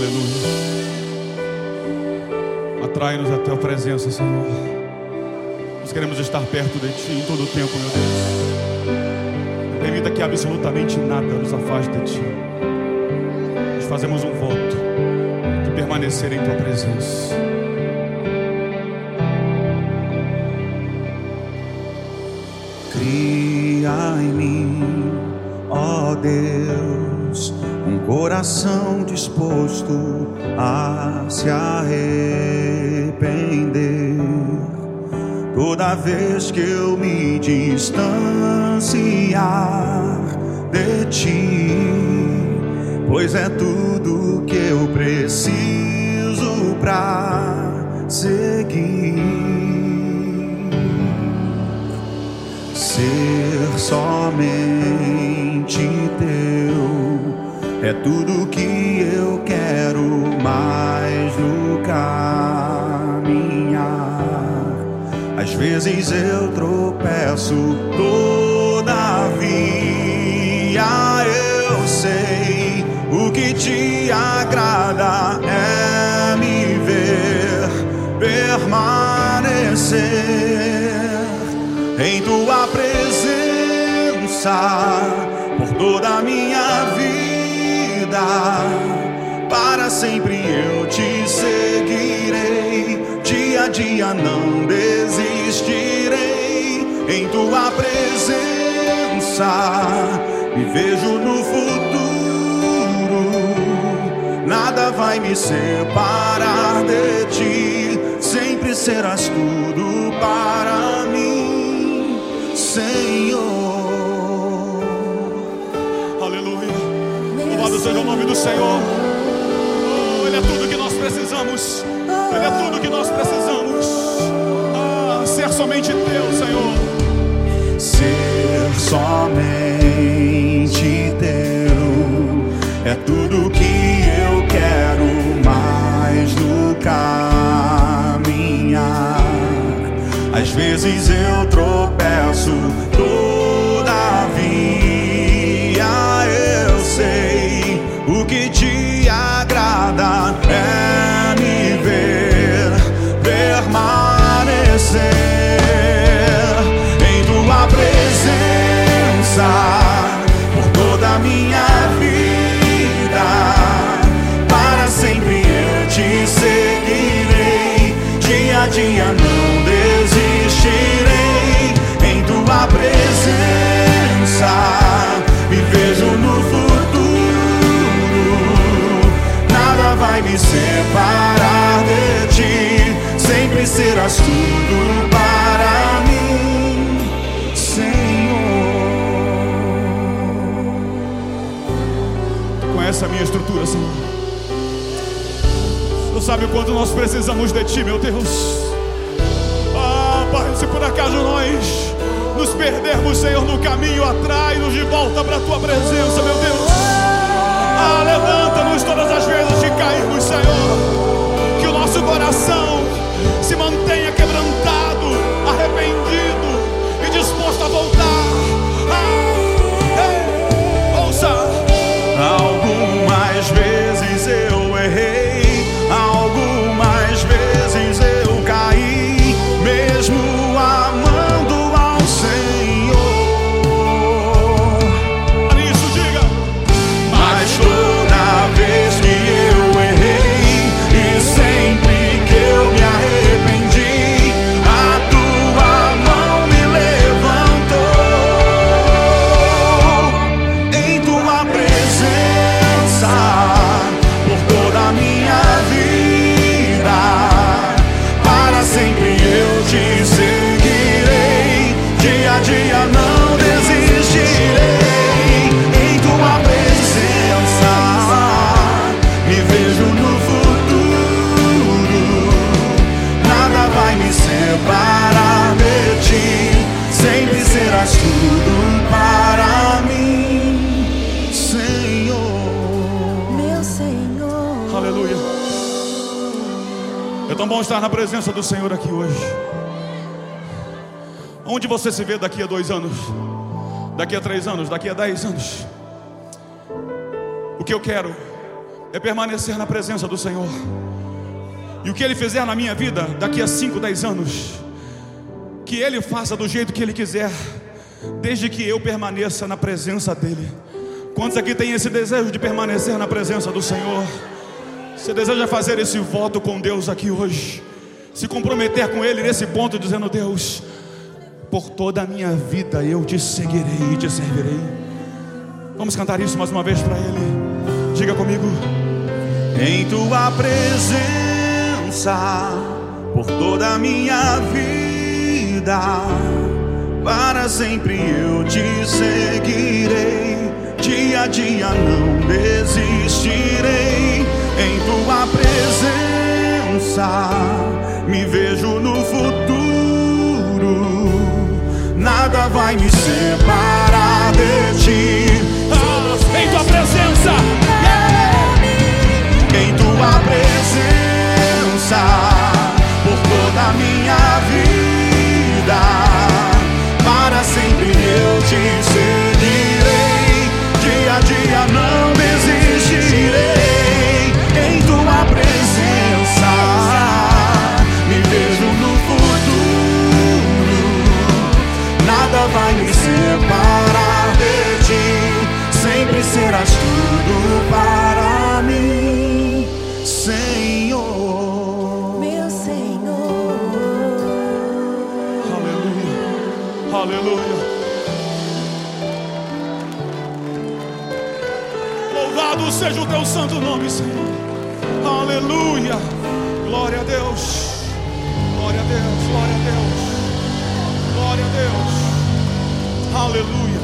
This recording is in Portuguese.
Aleluia. Atrai-nos a tua presença, Senhor. Nós queremos estar perto de ti em todo o tempo, meu Deus. Permita que absolutamente nada nos afaste de ti. Nós fazemos um voto de permanecer em tua presença. Cria em mim, ó Deus, um coração disposto a se arrepender. Toda vez que eu me distanciar de ti, pois é tudo que eu preciso pra seguir. Ser somente teu é tudo que eu quero mais no caminhar. Às vezes eu tropeço, todavia eu sei o que te agrada é me ver permanecer em tua presença por toda a minha vida. Para sempre eu te seguirei, dia a dia não desistirei. Em tua presença me vejo no futuro, nada vai me separar de ti. Sempre serás tudo para mim, Senhor. Aleluia. Louvado seja o nome do Senhor. Oh, Ele é tudo que nós precisamos. Ele é tudo que nós precisamos. Ser somente teu, Senhor. Ser somente teu é tudo que eu quero mais no caminhar. Às vezes eu tropeço, todavia eu sei o que te agrada é me ver permanecer em tua presença por toda a minha vida. Para sempre eu te seguirei, dia a dia não desistirei. Em tua presença me vejo no futuro, nada vai me separar de ti. Sempre serás tudo para mim, Senhor. Tu conhece a minha estrutura, Senhor. Tu sabe o quanto nós precisamos de ti, meu Deus. Pai, se por acaso nós nos perdermos, Senhor, no caminho, atrai-nos de volta para a tua presença, meu Deus. Levanta-nos todas as vezes que cairmos, Senhor. Que o nosso coração se mantenha quebrantado, arrependido e disposto a voltar. Ouça. Algumas vezes eu errei, algumas vezes eu caí, mesmo amando ao Senhor. Isso, diga. Mas toda vez que eu errei e sempre que eu me arrependi, a tua mão me levantou. Em tua presença por toda a minha vida, para sempre eu te seguirei, dia a dia não desistirei. Em tua presença me vejo no futuro, nada vai me separar de ti. Sempre serás tudo para mim, Senhor. Meu Senhor. Aleluia. É tão bom estar na presença do Senhor aqui hoje. Onde você se vê daqui a 2 anos? Daqui a 3 anos? Daqui a 10 anos? O que eu quero é permanecer na presença do Senhor. E o que Ele fizer na minha vida daqui a 5, 10 anos, que Ele faça do jeito que Ele quiser, desde que eu permaneça na presença dEle. Quantos aqui têm esse desejo de permanecer na presença do Senhor? Você deseja fazer esse voto com Deus aqui hoje, se comprometer com Ele nesse ponto, dizendo: Deus, por toda a minha vida eu te seguirei e te servirei. Vamos cantar isso mais uma vez para Ele. Diga comigo: em tua presença, por toda a minha vida, para sempre eu te seguirei. Dia a dia não desistirei. Em tua presença me vejo no futuro. Nada vai me separar de ti. Em tua presença, em tua presença, por toda a minha vida, para sempre eu te seguirei. Dia a dia não desistirei. Em tua presença me vejo no futuro. Nada vai me separar de ti. Sempre serás tudo para mim, Senhor. Meu Senhor. aleluia, aleluia. Louvado seja o teu santo nome, Senhor. Aleluia. Glória a Deus. Glória a Deus. Glória a Deus. Glória a Deus. Aleluia.